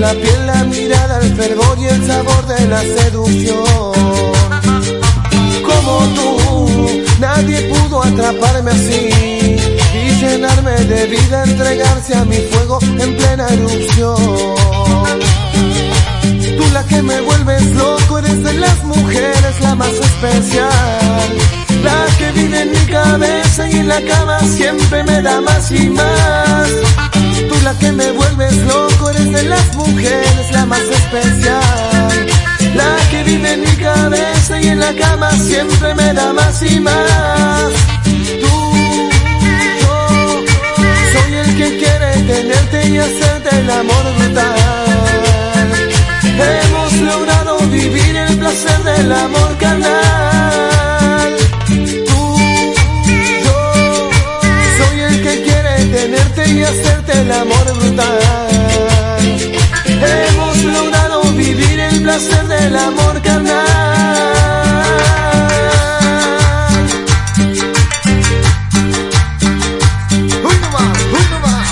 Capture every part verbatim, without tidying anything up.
la piel, la mirada, el fervor y el sabor de la seducción. Como tú, nadie pudo atraparme así y llenarme de vida, entregarse a mi fuego en plena erupción. Tú la que me vuelves loco, eres de las mujeres la más especial, la que vive en mi cabeza y en la cama siempre me da más y más. Tú la que me vuelves loco, eres de las mujeres la más especial, la que vive en mi cabeza y en la cama siempre me da más y más. Tú, yo, soy el que quiere tenerte y hacerte el amor brutal. Hemos logrado vivir el placer del amor carnal. Tú, yo, soy el que quiere tenerte y hacerte el amor brutal. Hemos logrado vivir el placer del amor carnal. Uno más, uno más.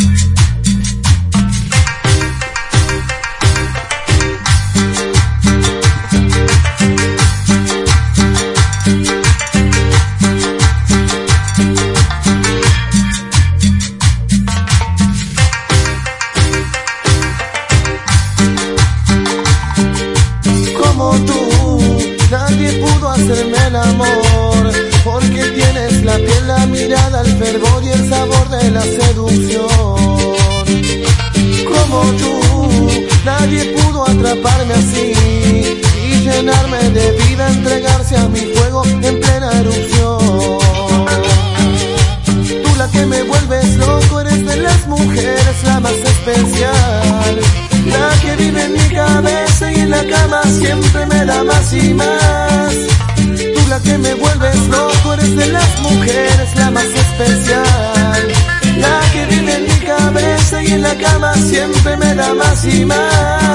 Como tú, nadie pudo hacerme el amor, porque tienes la piel, la mirada, el fervor y el sabor de la seducción. Como tú, nadie pudo atraparme así y llenarme de vida, entregarse a mi fuego en plena erupción. Tú la que me vuelves loco, eres de las mujeres la más especial, la que vive en mi cabeza y en la cama siempre me da más y más. Tú la que me vuelves loco, eres de las mujeres la más especial, la que vive en mi cabeza y en la cama siempre me da más y más.